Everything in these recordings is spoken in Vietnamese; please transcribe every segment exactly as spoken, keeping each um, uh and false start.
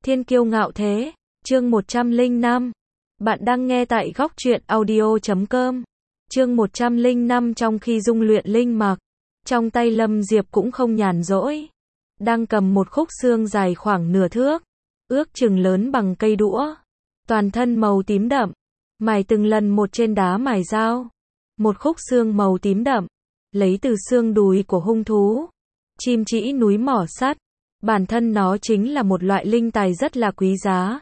Thiên kiêu ngạo thế, chương một trăm lẻ năm. Bạn đang nghe tại góc truyện audio chấm com. Chương một trăm lẻ năm. Trong khi dung luyện linh mạch, trong tay Lâm Diệp cũng không nhàn rỗi. Đang cầm một khúc xương dài khoảng nửa thước, ước chừng lớn bằng cây đũa. Toàn thân màu tím đậm, mài từng lần một trên đá mài dao. Một khúc xương màu tím đậm, lấy từ xương đùi của hung thú. Chim trĩ núi mỏ sắt. Bản thân nó chính là một loại linh tài rất là quý giá.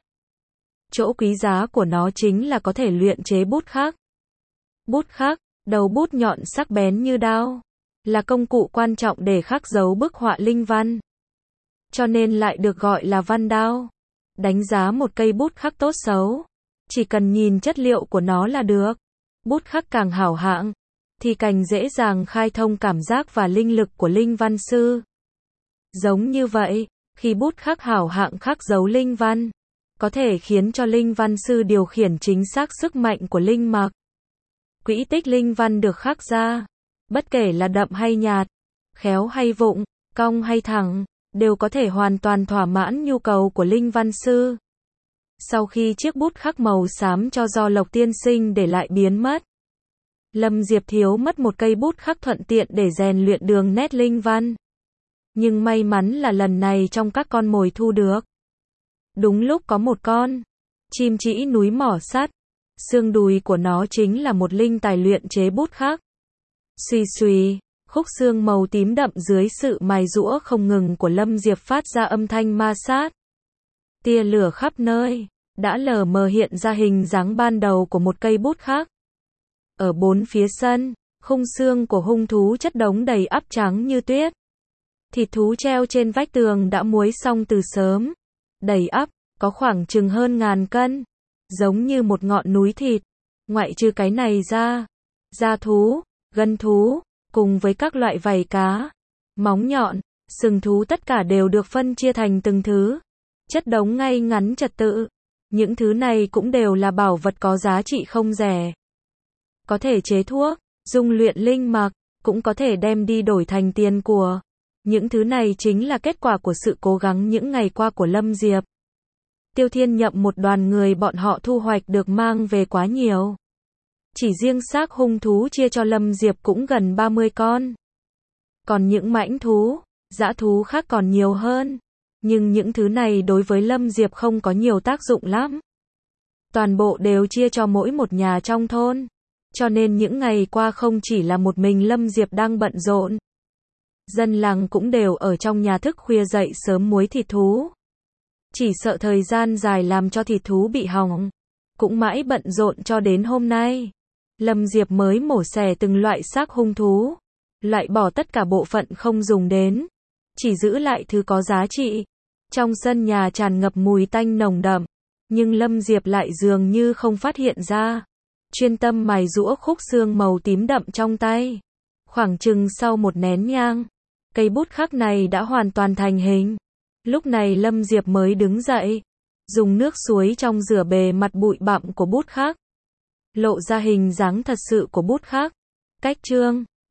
Chỗ quý giá của nó chính là có thể luyện chế bút khắc. Bút khắc, đầu bút nhọn sắc bén như đao, là công cụ quan trọng để khắc dấu bức họa linh văn. Cho nên lại được gọi là văn đao. Đánh giá một cây bút khắc tốt xấu, chỉ cần nhìn chất liệu của nó là được. Bút khắc càng hảo hạng, thì càng dễ dàng khai thông cảm giác và linh lực của linh văn sư. Giống như vậy, khi bút khắc hảo hạng khắc dấu linh văn, có thể khiến cho linh văn sư điều khiển chính xác sức mạnh của linh mạch. Quỹ tích linh văn được khắc ra, bất kể là đậm hay nhạt, khéo hay vụng, cong hay thẳng, đều có thể hoàn toàn thỏa mãn nhu cầu của linh văn sư. Sau khi chiếc bút khắc màu xám cho do Lộc tiên sinh để lại biến mất, Lâm Diệp thiếu mất một cây bút khắc thuận tiện để rèn luyện đường nét linh văn. Nhưng may mắn là lần này trong các con mồi thu được, đúng lúc có một con chim trĩ núi mỏ sắt. Xương đùi của nó chính là một linh tài luyện chế bút khắc. Xùy xùy, khúc xương màu tím đậm dưới sự mài giũa không ngừng của Lâm Diệp phát ra âm thanh ma sát. Tia lửa khắp nơi, đã lờ mờ hiện ra hình dáng ban đầu của một cây bút khắc. Ở bốn phía sân, khung xương của hung thú chất đống đầy ắp trắng như tuyết. Thịt thú treo trên vách tường đã muối xong từ sớm. Đầy ắp, có khoảng chừng hơn ngàn cân. Giống như một ngọn núi thịt. Ngoại trừ cái này ra, da thú, gân thú, cùng với các loại vảy cá, móng nhọn, sừng thú tất cả đều được phân chia thành từng thứ. Chất đống ngay ngắn trật tự. Những thứ này cũng đều là bảo vật có giá trị không rẻ. Có thể chế thuốc, dung luyện linh mạch, cũng có thể đem đi đổi thành tiền của. Những thứ này chính là kết quả của sự cố gắng những ngày qua của Lâm Diệp. Tiêu Thiên Nhậm một đoàn người bọn họ thu hoạch được mang về quá nhiều. Chỉ riêng xác hung thú chia cho Lâm Diệp cũng gần ba mươi con. Còn những mãnh thú, dã thú khác còn nhiều hơn. Nhưng những thứ này đối với Lâm Diệp không có nhiều tác dụng lắm. Toàn bộ đều chia cho mỗi một nhà trong thôn. Cho nên những ngày qua không chỉ là một mình Lâm Diệp đang bận rộn. Dân làng cũng đều ở trong nhà thức khuya dậy sớm muối thịt thú. Chỉ sợ thời gian dài làm cho thịt thú bị hỏng. Cũng mãi bận rộn cho đến hôm nay. Lâm Diệp mới mổ xẻ từng loại xác hung thú. Loại bỏ tất cả bộ phận không dùng đến. Chỉ giữ lại thứ có giá trị. Trong sân nhà tràn ngập mùi tanh nồng đậm. Nhưng Lâm Diệp lại dường như không phát hiện ra. Chuyên tâm mài giũa khúc xương màu tím đậm trong tay. Khoảng chừng sau một nén nhang, cây bút khắc này đã hoàn toàn thành hình. Lúc này Lâm Diệp mới đứng dậy, dùng nước suối trong rửa bề mặt bụi bặm của bút khắc, lộ ra hình dáng thật sự của bút khắc. Cách chương